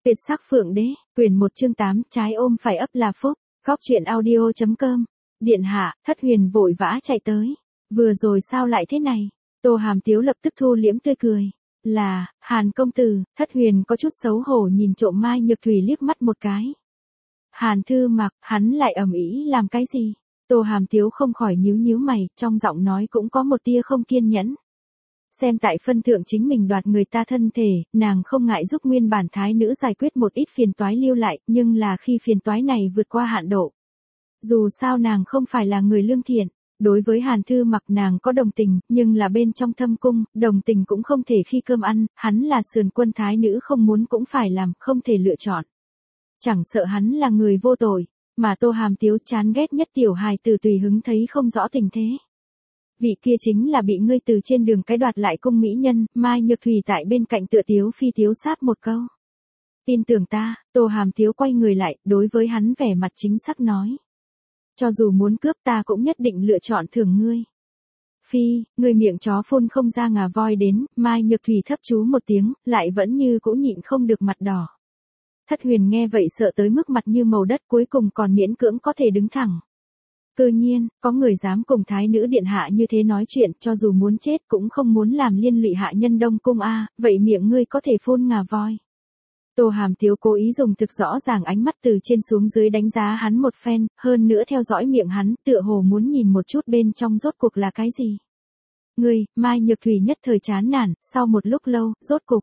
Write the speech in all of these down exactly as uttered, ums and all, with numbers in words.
Tuyệt sắc phượng đế, quyển một chương tám, trái ôm phải ấp là phúc, góc truyện audio chấm com. Điện hạ, Thất Huyền vội vã chạy tới. Vừa rồi sao lại thế này? Tô Hàm Tiếu lập tức thu liễm tươi cười. Là, Hàn công tử. Thất Huyền có chút xấu hổ nhìn trộm Mai Nhược Thủy liếc mắt một cái. Hàn Thư Mặc, hắn lại ầm ĩ làm cái gì? Tô Hàm Tiếu không khỏi nhíu nhíu mày, trong giọng nói cũng có một tia không kiên nhẫn. Xem tại phân thượng chính mình đoạt người ta thân thể, nàng không ngại giúp nguyên bản thái nữ giải quyết một ít phiền toái lưu lại, nhưng là khi phiền toái này vượt qua hạn độ. Dù sao nàng không phải là người lương thiện, đối với Hàn Thư Mặc nàng có đồng tình, nhưng là bên trong thâm cung, đồng tình cũng không thể khi cơm ăn, hắn là sườn quân thái nữ không muốn cũng phải làm, không thể lựa chọn. Chẳng sợ hắn là người vô tội, mà Tô Hàm Tiếu chán ghét nhất tiểu hài tử tùy hứng thấy không rõ tình thế. Vị kia chính là bị ngươi từ trên đường cái đoạt lại cung mỹ nhân, Mai Nhược Thủy tại bên cạnh tựa tiếu phi tiếu sáp một câu. Tin tưởng ta, Tô Hàm Tiếu quay người lại, đối với hắn vẻ mặt chính xác nói. Cho dù muốn cướp ta cũng nhất định lựa chọn thưởng ngươi. Phi, người miệng chó phun không ra ngà voi đến, Mai Nhược Thủy thấp chú một tiếng, lại vẫn như cũ nhịn không được mặt đỏ. Thất Huyền nghe vậy sợ tới mức mặt như màu đất cuối cùng còn miễn cưỡng có thể đứng thẳng. Cư nhiên, có người dám cùng thái nữ điện hạ như thế nói chuyện, cho dù muốn chết cũng không muốn làm liên lụy hạ nhân Đông cung a, à, vậy miệng ngươi có thể phun ngà voi. Tô Hàm Tiếu cố ý dùng thực rõ ràng ánh mắt từ trên xuống dưới đánh giá hắn một phen, hơn nữa theo dõi miệng hắn, tựa hồ muốn nhìn một chút bên trong rốt cuộc là cái gì. Ngươi, Mai Nhược Thủy nhất thời chán nản, sau một lúc lâu, rốt cục.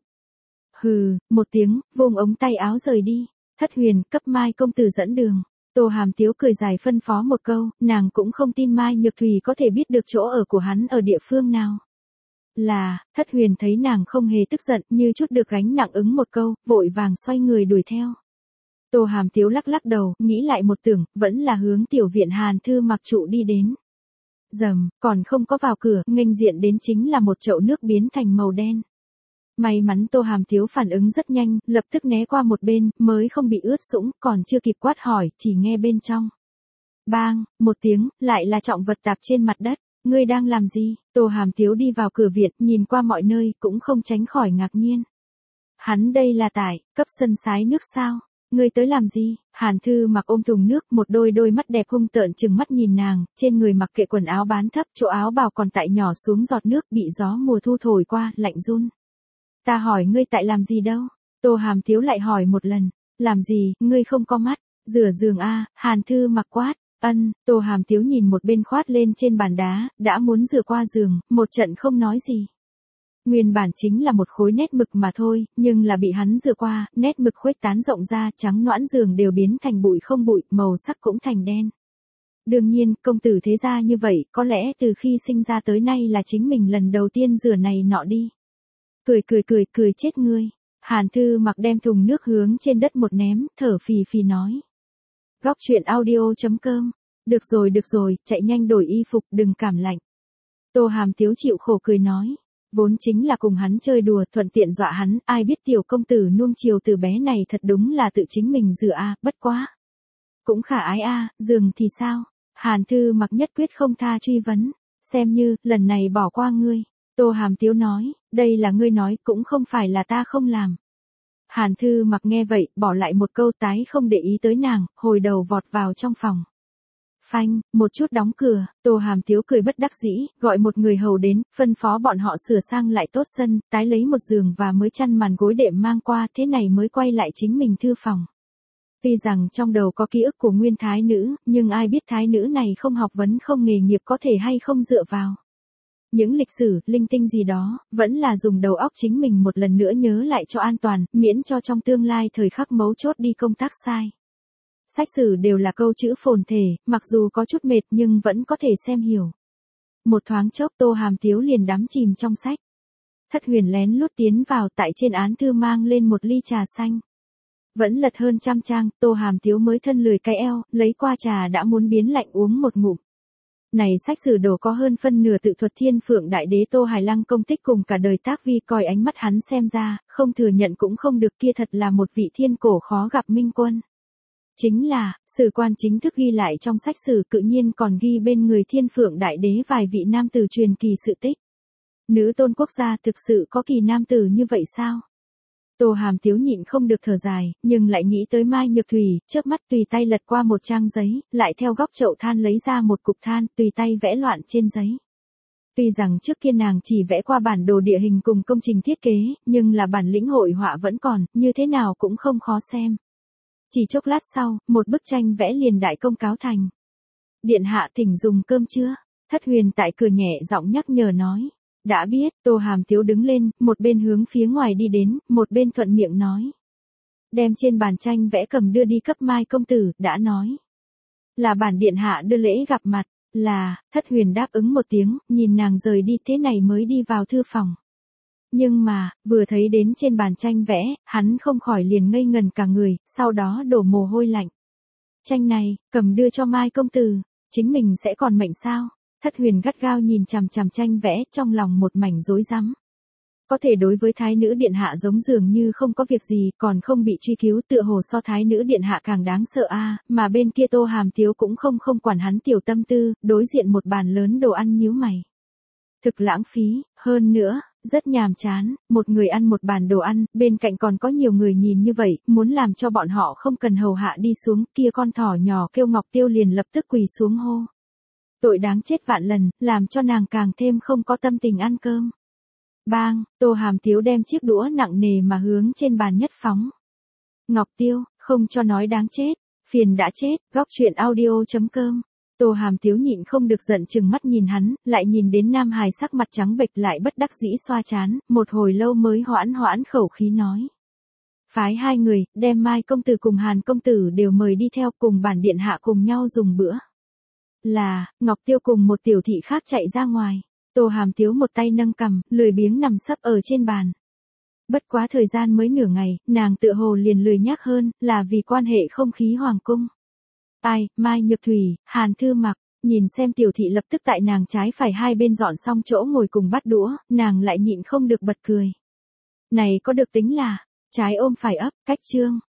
Hừ, một tiếng, vùng ống tay áo rời đi. Thất Huyền, cấp Mai công tử dẫn đường. Tô Hàm Tiếu cười dài phân phó một câu, nàng cũng không tin Mai Nhược Thủy có thể biết được chỗ ở của hắn ở địa phương nào. Là, Thất Huyền thấy nàng không hề tức giận, như chút được gánh nặng ứng một câu, vội vàng xoay người đuổi theo. Tô Hàm Tiếu lắc lắc đầu, nghĩ lại một tưởng, vẫn là hướng tiểu viện Hàn Thư Mặc trụ đi đến. Dầm, còn không có vào cửa, nghênh diện đến chính là một chậu nước biến thành màu đen. May mắn Tô Hàm Tiếu phản ứng rất nhanh, lập tức né qua một bên, mới không bị ướt sũng, còn chưa kịp quát hỏi, chỉ nghe bên trong. Bang, một tiếng, lại là trọng vật tạp trên mặt đất. Ngươi đang làm gì? Tô Hàm Tiếu đi vào cửa viện, nhìn qua mọi nơi, cũng không tránh khỏi ngạc nhiên. Hắn đây là tại, cấp sân sái nước sao? Ngươi tới làm gì? Hàn Thư Mặc ôm thùng nước, một đôi đôi mắt đẹp hung tợn chừng mắt nhìn nàng, trên người mặc kệ quần áo bán thấp, chỗ áo bào còn tại nhỏ xuống giọt nước, bị gió mùa thu thổi qua, lạnh run. Ta hỏi ngươi tại làm gì đâu? Tô Hàm Tiếu lại hỏi một lần. Làm gì, ngươi không có mắt? Rửa giường a, Hàn Thư Mặc quát. Ân, Tô Hàm Tiếu nhìn một bên khoát lên trên bàn đá, đã muốn rửa qua giường, một trận không nói gì. Nguyên bản chính là một khối nét mực mà thôi, nhưng là bị hắn rửa qua, nét mực khuếch tán rộng ra, trắng nõn giường đều biến thành bụi không bụi, màu sắc cũng thành đen. Đương nhiên, công tử thế gia như vậy, có lẽ từ khi sinh ra tới nay là chính mình lần đầu tiên rửa này nọ đi. Cười cười cười, cười chết ngươi. Hàn Thư Mặc đem thùng nước hướng trên đất một ném, thở phì phì nói. Góc truyện audio chấm com. Được rồi được rồi, chạy nhanh đổi y phục, đừng cảm lạnh. Tô Hàm Tiếu chịu khổ cười nói. Vốn chính là cùng hắn chơi đùa, thuận tiện dọa hắn, ai biết tiểu công tử nuông chiều từ bé này thật đúng là tự chính mình rửa a, à, bất quá. Cũng khả ái a, à, giường thì sao? Hàn Thư Mặc nhất quyết không tha truy vấn. Xem như, lần này bỏ qua ngươi. Tô Hàm Tiếu nói, đây là ngươi nói, cũng không phải là ta không làm. Hàn Thư Mặc nghe vậy, bỏ lại một câu tái không để ý tới nàng, hồi đầu vọt vào trong phòng. Phanh, một chút đóng cửa, Tô Hàm Tiếu cười bất đắc dĩ, gọi một người hầu đến, phân phó bọn họ sửa sang lại tốt sân, tái lấy một giường và mới chăn màn gối đệm mang qua, thế này mới quay lại chính mình thư phòng. Tuy rằng trong đầu có ký ức của nguyên thái nữ, nhưng ai biết thái nữ này không học vấn không nghề nghiệp có thể hay không dựa vào. Những lịch sử, linh tinh gì đó, vẫn là dùng đầu óc chính mình một lần nữa nhớ lại cho an toàn, miễn cho trong tương lai thời khắc mấu chốt đi công tác sai. Sách sử đều là câu chữ phồn thể, mặc dù có chút mệt nhưng vẫn có thể xem hiểu. Một thoáng chốc Tô Hàm Tiếu liền đắm chìm trong sách. Thất Huyền lén lút tiến vào tại trên án thư mang lên một ly trà xanh. Vẫn lật hơn trăm trang, Tô Hàm Tiếu mới thân lười cái eo, lấy qua trà đã muốn biến lạnh uống một ngụm. Này sách sử đồ có hơn phân nửa tự thuật Thiên Phượng Đại Đế Tô Hải Lăng công tích cùng cả đời tác vi, coi ánh mắt hắn xem ra, không thừa nhận cũng không được, kia thật là một vị thiên cổ khó gặp minh quân. Chính là, sử quan chính thức ghi lại trong sách sử tự nhiên còn ghi bên người Thiên Phượng Đại Đế vài vị nam tử truyền kỳ sự tích. Nữ tôn quốc gia thực sự có kỳ nam tử như vậy sao? Tô Hàm Tiếu nhịn không được thở dài, nhưng lại nghĩ tới Mai Nhược Thủy, chớp mắt tùy tay lật qua một trang giấy, lại theo góc chậu than lấy ra một cục than, tùy tay vẽ loạn trên giấy. Tuy rằng trước kia nàng chỉ vẽ qua bản đồ địa hình cùng công trình thiết kế, nhưng là bản lĩnh hội họa vẫn còn, như thế nào cũng không khó xem. Chỉ chốc lát sau, một bức tranh vẽ liền đại công cáo thành. Điện hạ thỉnh dùng cơm chưa? Thất Huyền tại cửa nhẹ giọng nhắc nhở nói. Đã biết, Tô Hàm Tiếu đứng lên, một bên hướng phía ngoài đi đến, một bên thuận miệng nói. Đem trên bàn tranh vẽ cầm đưa đi cấp Mai công tử, đã nói. Là bản điện hạ đưa lễ gặp mặt, là, Thất Huyền đáp ứng một tiếng, nhìn nàng rời đi thế này mới đi vào thư phòng. Nhưng mà, vừa thấy đến trên bàn tranh vẽ, hắn không khỏi liền ngây ngần cả người, sau đó đổ mồ hôi lạnh. Tranh này, cầm đưa cho Mai công tử, chính mình sẽ còn mệnh sao? Thất Huyền gắt gao nhìn chằm chằm tranh vẽ, trong lòng một mảnh rối rắm. Có thể đối với thái nữ điện hạ giống dường như không có việc gì, còn không bị truy cứu, tựa hồ so thái nữ điện hạ càng đáng sợ a, mà bên kia Tô Hàm Tiếu cũng không không quản hắn tiểu tâm tư, đối diện một bàn lớn đồ ăn nhíu mày. Thực lãng phí, hơn nữa, rất nhàm chán, một người ăn một bàn đồ ăn, bên cạnh còn có nhiều người nhìn như vậy, muốn làm cho bọn họ không cần hầu hạ đi xuống, kia con thỏ nhỏ kêu Ngọc Tiêu liền lập tức quỳ xuống hô. Tội đáng chết vạn lần, làm cho nàng càng thêm không có tâm tình ăn cơm. Bang, Tô Hàm Tiếu đem chiếc đũa nặng nề mà hướng trên bàn nhất phóng. Ngọc Tiêu, không cho nói đáng chết, phiền đã chết, góc truyện audio chấm com. Tô Hàm Tiếu nhịn không được giận chừng mắt nhìn hắn, lại nhìn đến Nam Hài sắc mặt trắng bệch lại bất đắc dĩ xoa chán, một hồi lâu mới hoãn hoãn khẩu khí nói. Phái hai người, đem Mai công tử cùng Hàn công tử đều mời đi theo cùng bản điện hạ cùng nhau dùng bữa. Là, Ngọc Tiêu cùng một tiểu thị khác chạy ra ngoài. Tô Hàm Tiếu một tay nâng cằm, lười biếng nằm sấp ở trên bàn. Bất quá thời gian mới nửa ngày, nàng tựa hồ liền lười nhác hơn, là vì quan hệ không khí hoàng cung. Ai, Mai Nhược Thủy, Hàn Thư Mặc, nhìn xem tiểu thị lập tức tại nàng trái phải hai bên dọn xong chỗ ngồi cùng bắt đũa, nàng lại nhịn không được bật cười. Này có được tính là, trái ôm phải ấp, cách chương.